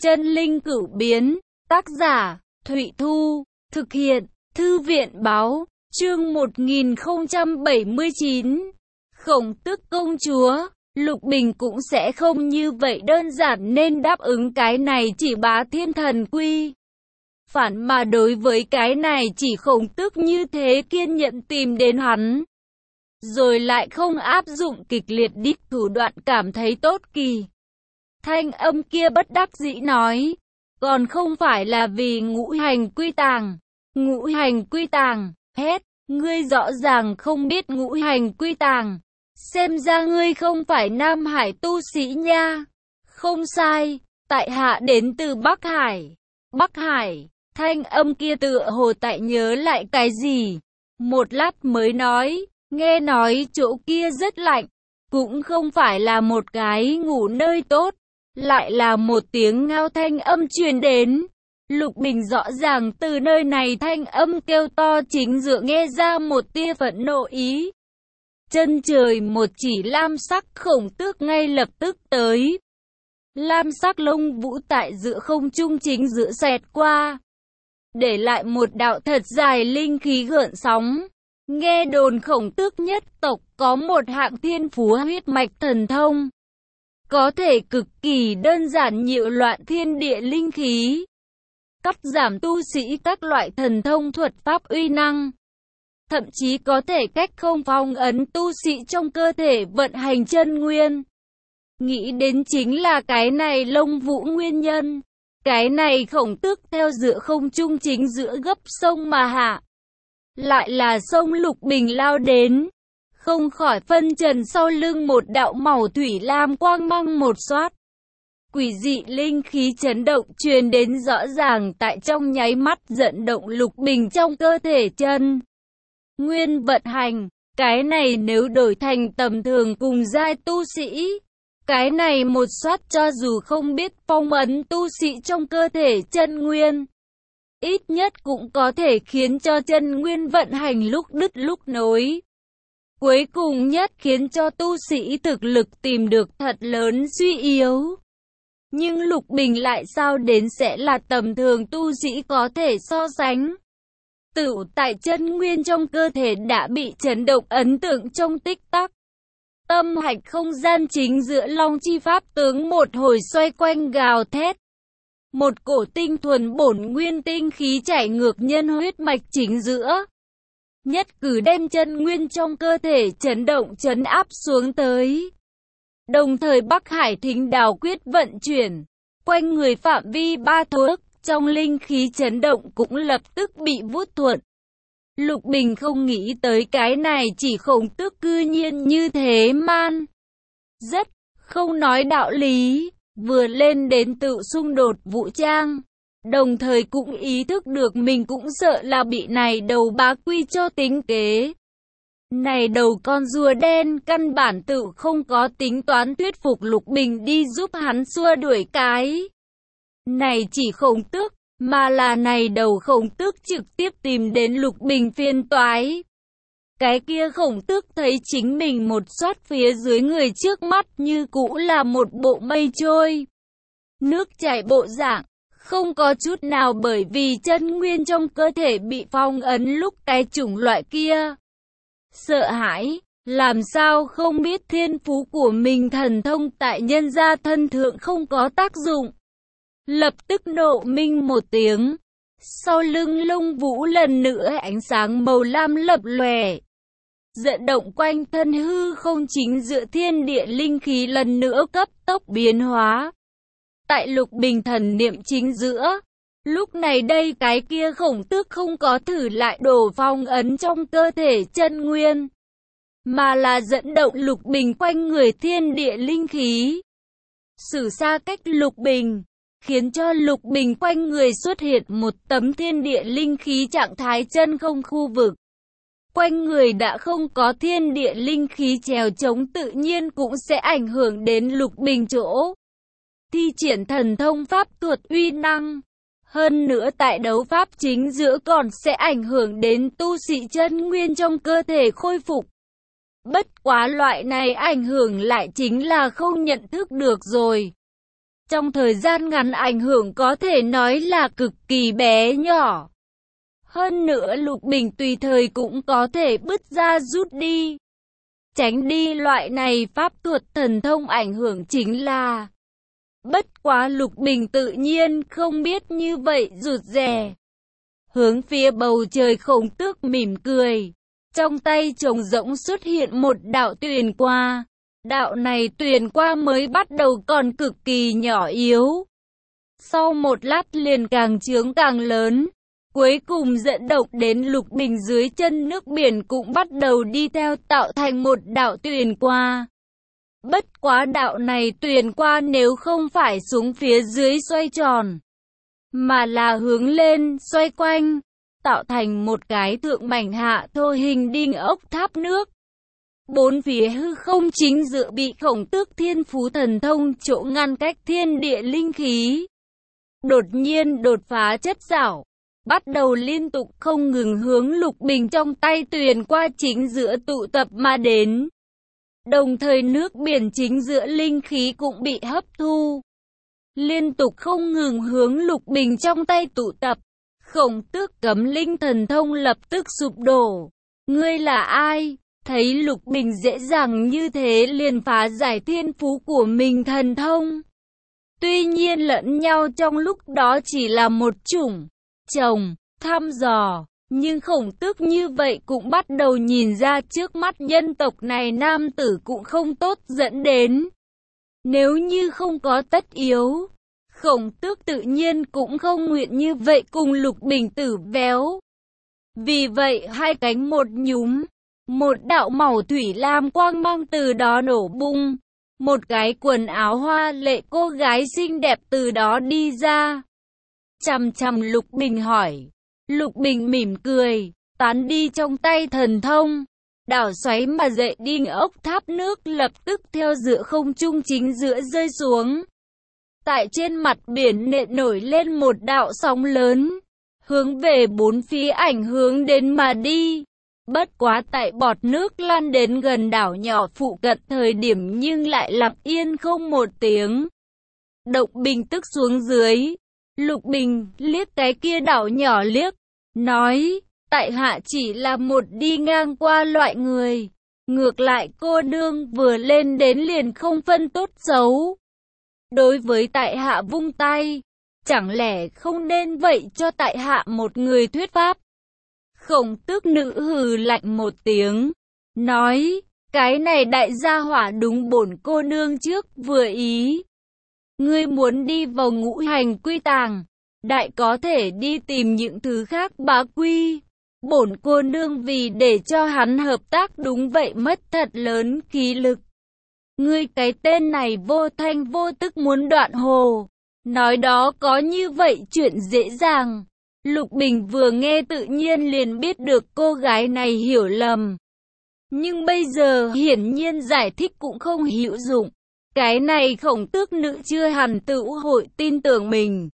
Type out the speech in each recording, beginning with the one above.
Chân linh cửu biến, tác giả, Thụy Thu, thực hiện, Thư viện báo, chương 1079. Khổng Tước công chúa, Lục Bình cũng sẽ không như vậy đơn giản nên đáp ứng cái này chỉ bá thiên thần quy. Phản mà đối với cái này chỉ Khổng Tước như thế kiên nhẫn tìm đến hắn. Rồi lại không áp dụng kịch liệt đích thủ đoạn cảm thấy tốt kỳ. Thanh âm kia bất đắc dĩ nói, còn không phải là vì ngũ hành quy tàng. Ngũ hành quy tàng, hét, ngươi rõ ràng không biết ngũ hành quy tàng. Xem ra ngươi không phải Nam Hải tu sĩ nha. Không sai, tại hạ đến từ Bắc Hải. Bắc Hải, thanh âm kia tựa hồ tại nhớ lại cái gì. Một lát mới nói, nghe nói chỗ kia rất lạnh. Cũng không phải là một cái ngủ nơi tốt. Lại là một tiếng ngao thanh âm truyền đến. Lục Bình rõ ràng từ nơi này thanh âm kêu to chính giữa nghe ra một tia phẫn nộ ý. Chân trời một chỉ lam sắc Khổng Tước ngay lập tức tới. Lam sắc lông vũ tại giữa không trung chính giữa xẹt qua. Để lại một đạo thật dài linh khí gợn sóng. Nghe đồn Khổng Tước nhất tộc có một hạng thiên phú huyết mạch thần thông. Có thể cực kỳ đơn giản nhiễu loạn thiên địa linh khí. Cắt giảm tu sĩ các loại thần thông thuật pháp uy năng. Thậm chí có thể cách không phong ấn tu sĩ trong cơ thể vận hành chân nguyên. Nghĩ đến chính là cái này lông vũ nguyên nhân. Cái này Khổng Tước theo giữa không trung chính giữa gấp sông mà hạ. Lại là sông Lục Bình lao đến. Không khỏi phân trần sau lưng một đạo màu thủy lam quang mang một xoát. Quỷ dị linh khí chấn động truyền đến rõ ràng tại trong nháy mắt dẫn động Lục Bình trong cơ thể chân nguyên vận hành. Cái này nếu đổi thành tầm thường cùng giai tu sĩ, cái này một xoát cho dù không biết phong ấn tu sĩ trong cơ thể chân nguyên, ít nhất cũng có thể khiến cho chân nguyên vận hành lúc đứt lúc nối. Cuối cùng nhất khiến cho tu sĩ thực lực tìm được thật lớn suy yếu. Nhưng Lục Bình lại sao đến sẽ là tầm thường tu sĩ có thể so sánh. Tựu tại chân nguyên trong cơ thể đã bị chấn động ấn tượng trong tích tắc. Tâm hạch không gian chính giữa Long Chi Pháp tướng một hồi xoay quanh gào thét. Một cổ tinh thuần bổn nguyên tinh khí chảy ngược nhân huyết mạch chính giữa. Nhất cử đem chân nguyên trong cơ thể chấn động chấn áp xuống tới. Đồng thời Bắc Hải Thính Đào quyết vận chuyển. Quanh người phạm vi 3 thước, trong linh khí chấn động cũng lập tức bị vút thuận. Lục Bình không nghĩ tới cái này chỉ Khổng Tước cư nhiên như thế man. Rất, không nói đạo lý, vừa lên đến tự xung đột vũ trang. Đồng thời cũng ý thức được mình cũng sợ là bị này đầu bá quy cho tính kế. Này đầu con rùa đen căn bản tự không có tính toán thuyết phục Lục Bình đi giúp hắn xua đuổi cái này chỉ Khổng Tước, mà là này đầu Khổng Tước trực tiếp tìm đến Lục Bình phiền toái. Cái kia Khổng Tước thấy chính mình một xoát phía dưới người trước mắt như cũ là một bộ mây trôi. Nước chảy bộ dạng, không có chút nào bởi vì chân nguyên trong cơ thể bị phong ấn lúc cái chủng loại kia. Sợ hãi, làm sao không biết thiên phú của mình thần thông tại nhân gia thân thượng không có tác dụng. Lập tức nộ minh một tiếng. Sau lưng lông vũ lần nữa ánh sáng màu lam lập lòe. Dẫn động quanh thân hư không chính giữa thiên địa linh khí lần nữa cấp tốc biến hóa. Tại Lục Bình thần niệm chính giữa. Lúc này đây cái kia Khổng Tước không có thử lại đổ phong ấn trong cơ thể chân nguyên. Mà là dẫn động Lục Bình quanh người thiên địa linh khí. Sử xa cách Lục Bình. Khiến cho Lục Bình quanh người xuất hiện một tấm thiên địa linh khí trạng thái chân không khu vực. Quanh người đã không có thiên địa linh khí trèo chống tự nhiên cũng sẽ ảnh hưởng đến Lục Bình chỗ thi triển thần thông pháp thuật uy năng. Hơn nữa tại đấu pháp chính giữa còn sẽ ảnh hưởng đến tu sĩ chân nguyên trong cơ thể khôi phục. Bất quá loại này ảnh hưởng lại chính là không nhận thức được rồi. Trong thời gian ngắn ảnh hưởng có thể nói là cực kỳ bé nhỏ. Hơn nữa Lục Bình tùy thời cũng có thể bứt ra rút đi. Tránh đi loại này pháp thuật thần thông ảnh hưởng chính là. Bất quá Lục Bình tự nhiên không biết như vậy rụt rè. Hướng phía bầu trời Khổng Tước mỉm cười. Trong tay trống rỗng xuất hiện một đạo tuyền qua. Đạo này tuyền qua mới bắt đầu còn cực kỳ nhỏ yếu. Sau một lát liền càng trướng càng lớn. Cuối cùng dẫn động đến Lục Bình dưới chân nước biển cũng bắt đầu đi theo tạo thành một đạo tuyền qua. Bất quá đạo này tuyền qua nếu không phải xuống phía dưới xoay tròn, mà là hướng lên xoay quanh, tạo thành một cái thượng mảnh hạ thô hình đinh ốc tháp nước. Bốn phía hư không chính giữa bị Khổng Tước thiên phú thần thông chỗ ngăn cách thiên địa linh khí. Đột nhiên đột phá chất xảo, bắt đầu liên tục không ngừng hướng Lục Bình trong tay tuyền qua chính giữa tụ tập mà đến. Đồng thời nước biển chính giữa linh khí cũng bị hấp thu. Liên tục không ngừng hướng Lục Bình trong tay tụ tập. Khổng Tước cấm linh thần thông lập tức sụp đổ. Ngươi là ai? Thấy Lục Bình dễ dàng như thế liền phá giải thiên phú của mình thần thông. Tuy nhiên lẫn nhau trong lúc đó chỉ là một chủng chồng thăm dò, nhưng Khổng Tước như vậy cũng bắt đầu nhìn ra trước mắt nhân tộc này nam tử cũng không tốt dẫn đến. Nếu như không có tất yếu, Khổng Tước tự nhiên cũng không nguyện như vậy cùng Lục Bình tử véo. Vì vậy hai cánh một nhúm, một đạo màu thủy lam quang mang từ đó nổ bung. Một cái quần áo hoa lệ cô gái xinh đẹp từ đó đi ra. Chằm chằm Lục Bình hỏi. Lục Bình mỉm cười, tán đi trong tay thần thông. Đảo xoáy mà dậy đinh ốc tháp nước lập tức theo giữa không trung chính giữa rơi xuống. Tại trên mặt biển nện nổi lên một đạo sóng lớn, hướng về bốn phía ảnh hướng đến mà đi. Bất quá tại bọt nước lan đến gần đảo nhỏ phụ cận thời điểm nhưng lại lặng yên không một tiếng. Động bình tức xuống dưới. Lục Bình liếc cái kia đảo nhỏ liếc, nói, tại hạ chỉ là một đi ngang qua loại người. Ngược lại cô nương vừa lên đến liền không phân tốt xấu. Đối với tại hạ vung tay, chẳng lẽ không nên vậy cho tại hạ một người thuyết pháp? Khổng Tước nữ hừ lạnh một tiếng, nói, cái này đại gia hỏa đúng bổn cô nương trước vừa ý. Ngươi muốn đi vào ngũ hành quy tàng, đại có thể đi tìm những thứ khác bá quy. Bổn cô nương vì để cho hắn hợp tác đúng vậy mất thật lớn khí lực. Ngươi cái tên này vô thanh vô tức muốn đoạn hồ. Nói đó có như vậy chuyện dễ dàng. Lục Bình vừa nghe tự nhiên liền biết được cô gái này hiểu lầm. Nhưng bây giờ hiển nhiên giải thích cũng không hữu dụng. Cái này Khổng Tước nữ chưa hẳn tự hội tin tưởng mình.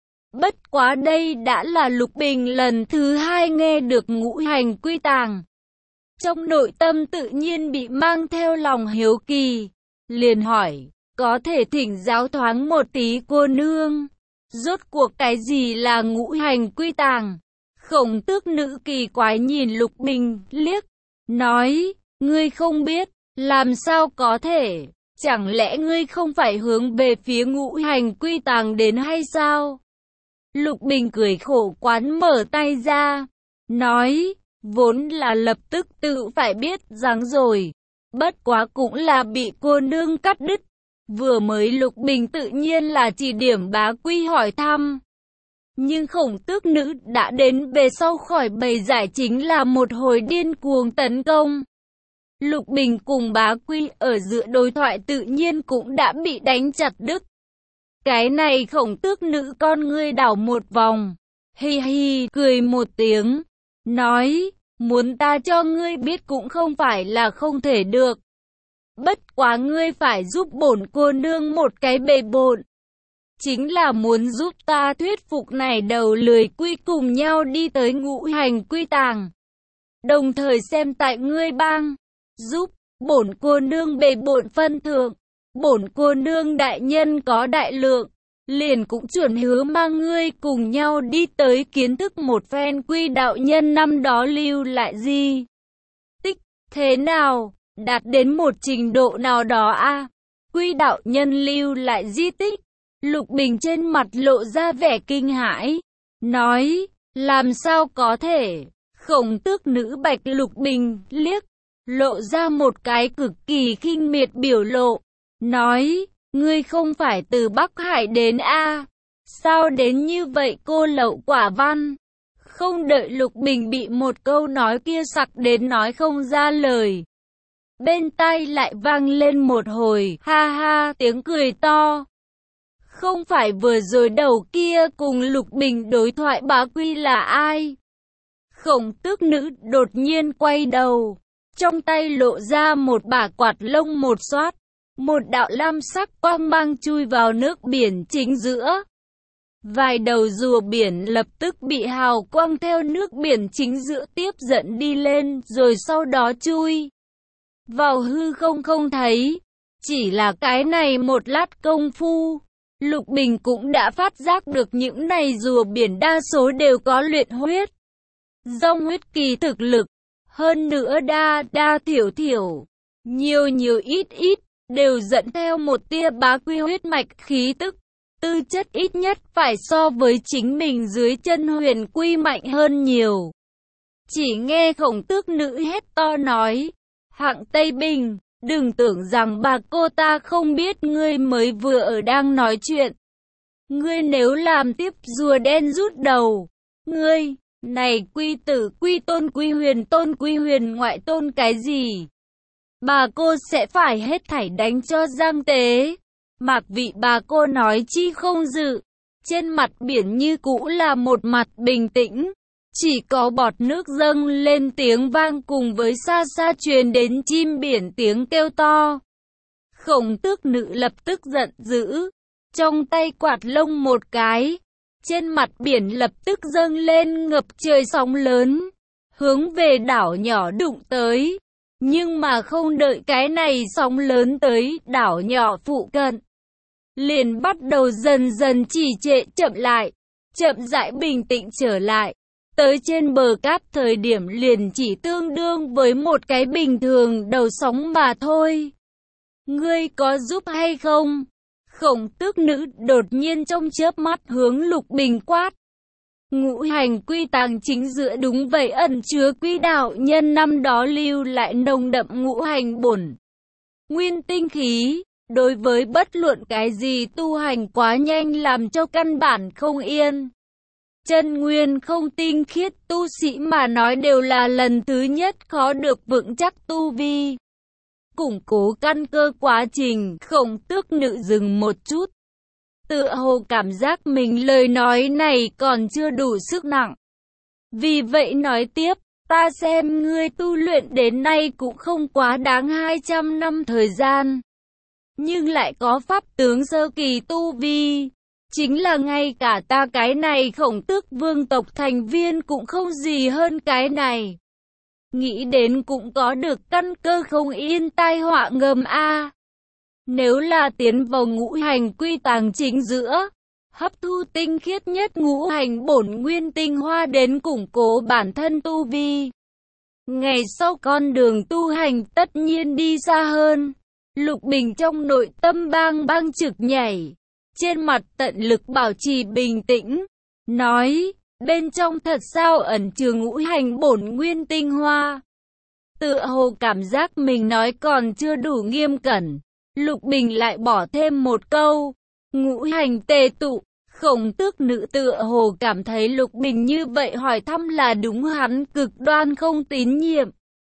Bất quá đây đã là Lục Bình lần thứ hai nghe được ngũ hành quy tàng. Trong nội tâm tự nhiên bị mang theo lòng hiếu kỳ. Liền hỏi, có thể thỉnh giáo thoáng một tí cô nương. Rốt cuộc cái gì là ngũ hành quy tàng? Khổng Tước nữ kỳ quái nhìn Lục Bình liếc, nói, ngươi không biết, làm sao có thể? Chẳng lẽ ngươi không phải hướng về phía ngũ hành quy tàng đến hay sao? Lục Bình cười khổ quán mở tay ra, nói, vốn là lập tức tự phải biết rằng rồi. Bất quá cũng là bị cô nương cắt đứt. Vừa mới Lục Bình tự nhiên là chỉ điểm bá quy hỏi thăm. Nhưng Khổng Tước nữ đã đến về sau khỏi bầy giải chính là một hồi điên cuồng tấn công. Lục Bình cùng bá quy ở giữa đối thoại tự nhiên cũng đã bị đánh chặt đứt. Cái này Khổng Tước nữ con ngươi đảo một vòng, hi hi cười một tiếng, nói, muốn ta cho ngươi biết cũng không phải là không thể được. Bất quá ngươi phải giúp bổn cô nương một cái bề bộn. Chính là muốn giúp ta thuyết phục này đầu lười quy cùng nhau đi tới ngũ hành quy tàng. Đồng thời xem tại ngươi bang, giúp bổn cô nương bề bộn phân thượng. bổn cô nương đại nhân có đại lượng, liền cũng chuẩn hứa mang ngươi cùng nhau đi tới kiến thức một phen Quy đạo nhân năm đó lưu lại gì. Tích, thế nào, đạt đến một trình độ nào đó a? Quy đạo nhân lưu lại di tích. Lục Bình trên mặt lộ ra vẻ kinh hãi, nói, làm sao có thể? Khổng Tước Nữ Bạch Lục Bình liếc, lộ ra một cái cực kỳ khinh miệt biểu lộ, nói, ngươi không phải từ Bắc Hải đến a? Sao đến như vậy cô lậu quả văn? Không đợi Lục Bình bị một câu nói kia sặc đến nói không ra lời. Bên tai lại vang lên một hồi, ha ha, tiếng cười to. Không phải vừa rồi đầu kia cùng Lục Bình đối thoại bá Quy là ai? Khổng Tước Nữ đột nhiên quay đầu, trong tay lộ ra một bả quạt lông một xoát, một đạo lam sắc quang mang chui vào nước biển chính giữa. Vài đầu rùa biển lập tức bị hào quang theo nước biển chính giữa tiếp dẫn đi lên, rồi sau đó chui vào hư không không thấy. Chỉ là cái này một lát công phu, Lục Bình cũng đã phát giác được những này rùa biển đa số đều có luyện huyết, dòng huyết kỳ thực lực, hơn nữa đa thiểu thiểu, nhiều ít đều dẫn theo một tia bá Quy huyết mạch khí tức, tư chất ít nhất phải so với chính mình dưới chân Huyền Quy mạnh hơn nhiều. Chỉ nghe Khổng Tước Nữ hét to nói, Hạng Tây Bình, đừng tưởng rằng bà cô ta không biết ngươi mới vừa ở đang nói chuyện. Ngươi nếu làm tiếp rùa đen rút đầu, ngươi, này Quy tử Quy tôn Quy huyền ngoại tôn cái gì? Bà cô sẽ phải hết thảy đánh cho giang tế. Mạc Vị bà cô nói chi không dự, trên mặt biển như cũ là một mặt bình tĩnh, chỉ có bọt nước dâng lên tiếng vang cùng với xa xa truyền đến chim biển tiếng kêu to. Khổng Tước Nữ lập tức giận dữ, trong tay quạt lông một cái, trên mặt biển lập tức dâng lên ngập trời sóng lớn, hướng về đảo nhỏ đụng tới. Nhưng mà không đợi cái này sóng lớn tới đảo nhỏ phụ cận, liền bắt đầu dần dần trì trệ chậm lại, chậm rãi bình tĩnh trở lại. Tới trên bờ cát thời điểm liền chỉ tương đương với một cái bình thường đầu sóng mà thôi. Ngươi có giúp hay không? Khổng Tước Nữ đột nhiên trong chớp mắt hướng Lục Bình quát. Ngũ hành quy tàng chính giữa đúng vậy ẩn chứa Quy đạo nhân năm đó lưu lại nồng đậm ngũ hành bổn nguyên tinh khí, đối với bất luận cái gì tu hành quá nhanh làm cho căn bản không yên. Chân nguyên không tinh khiết tu sĩ mà nói đều là lần thứ nhất khó được vững chắc tu vi. Củng cố căn cơ quá trình, Khổng Tước Nữ dừng một chút, tựa hồ cảm giác mình lời nói này còn chưa đủ sức nặng. Vì vậy nói tiếp, ta xem ngươi tu luyện đến nay cũng không quá đáng 200 năm thời gian, nhưng lại có pháp tướng sơ kỳ tu vi. Chính là ngay cả ta cái này Khổng Tước vương tộc thành viên cũng không gì hơn cái này. Nghĩ đến cũng có được căn cơ không yên tai họa ngầm a. Nếu là tiến vào ngũ hành quy tàng chính giữa, hấp thu tinh khiết nhất ngũ hành bổn nguyên tinh hoa đến củng cố bản thân tu vi, ngày sau con đường tu hành tất nhiên đi xa hơn. Lục Bình trong nội tâm bang bang trực nhảy, trên mặt tận lực bảo trì bình tĩnh, nói, bên trong thật sao ẩn chứa ngũ hành bổn nguyên tinh hoa. Tựa hồ cảm giác mình nói còn chưa đủ nghiêm cẩn, Lục Bình lại bỏ thêm một câu, ngũ hành tề tụ. Khổng Tước Nữ tựa hồ cảm thấy Lục Bình như vậy hỏi thăm là đúng, hắn cực đoan không tín nhiệm.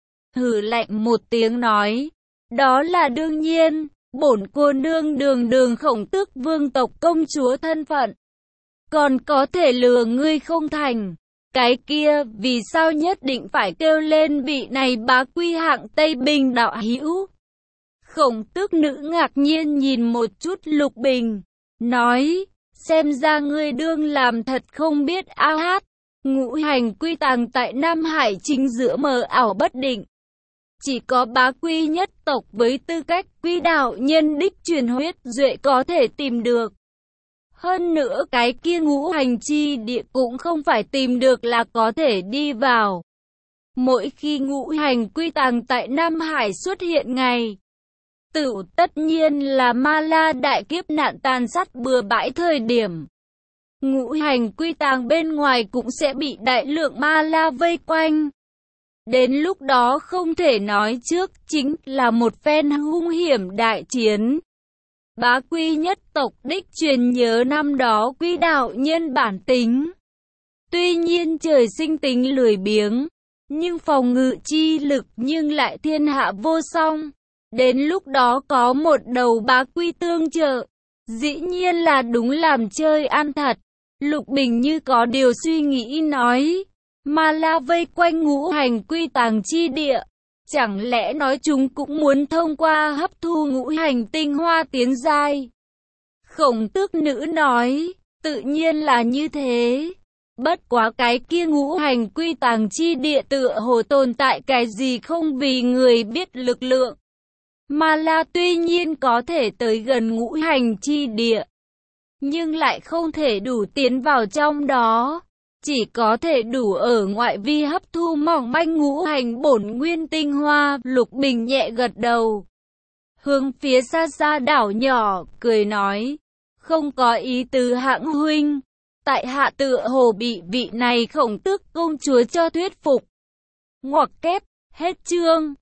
Hừ lạnh một tiếng nói, đó là đương nhiên, bổn cô nương đường Khổng Tước vương tộc công chúa thân phận, còn có thể lừa ngươi không thành. Cái kia, vì sao nhất định phải kêu lên vị này bá Quy Hạng Tây Bình đạo hữu? Khổng Tước Nữ ngạc nhiên nhìn một chút Lục Bình, nói, xem ra ngươi đương làm thật không biết a hát. Ngũ hành quy tàng tại Nam Hải chính giữa mờ ảo bất định, Chỉ có Bá Quy nhất tộc với tư cách quy đạo nhân đích truyền huyết duệ có thể tìm được. Hơn nữa cái kia ngũ hành chi địa cũng không phải tìm được là có thể đi vào. Mỗi khi ngũ hành quy tàng tại Nam Hải xuất hiện ngày tựu tất nhiên là Ma La đại kiếp nạn tàn sát bừa bãi thời điểm. Ngũ hành quy tàng bên ngoài cũng sẽ bị đại lượng Ma La vây quanh. Đến lúc đó không thể nói trước, chính là một phen hung hiểm đại chiến. Bá Quy nhất tộc đích truyền nhớ năm đó quy đạo nhân bản tính. Tuy nhiên trời sinh tính lười biếng, nhưng phòng ngự chi lực nhưng lại thiên hạ vô song. Đến lúc đó có một đầu Bá Quy tương trợ, dĩ nhiên là đúng làm chơi ăn thật. Lục Bình như có điều suy nghĩ nói, Ma La vây quanh ngũ hành quy tàng chi địa, chẳng lẽ nói chúng cũng muốn thông qua hấp thu ngũ hành tinh hoa tiến giai? Khổng Tước Nữ nói, tự nhiên là như thế. Bất quá cái kia ngũ hành quy tàng chi địa tựa hồ tồn tại cái gì không vì người biết lực lượng. Ma La tuy nhiên có thể tới gần ngũ hành chi địa, nhưng lại không thể đủ tiến vào trong đó. Chỉ có thể đủ ở ngoại vi hấp thu mỏng manh ngũ hành bổn nguyên tinh hoa. Lục Bình nhẹ gật đầu, hướng phía xa xa đảo nhỏ, cười nói, không có ý tứ Hạng huynh. Tại hạ tựa hồ bị vị này Khổng Tước công chúa cho thuyết phục. Ngoặc kép, hết chương.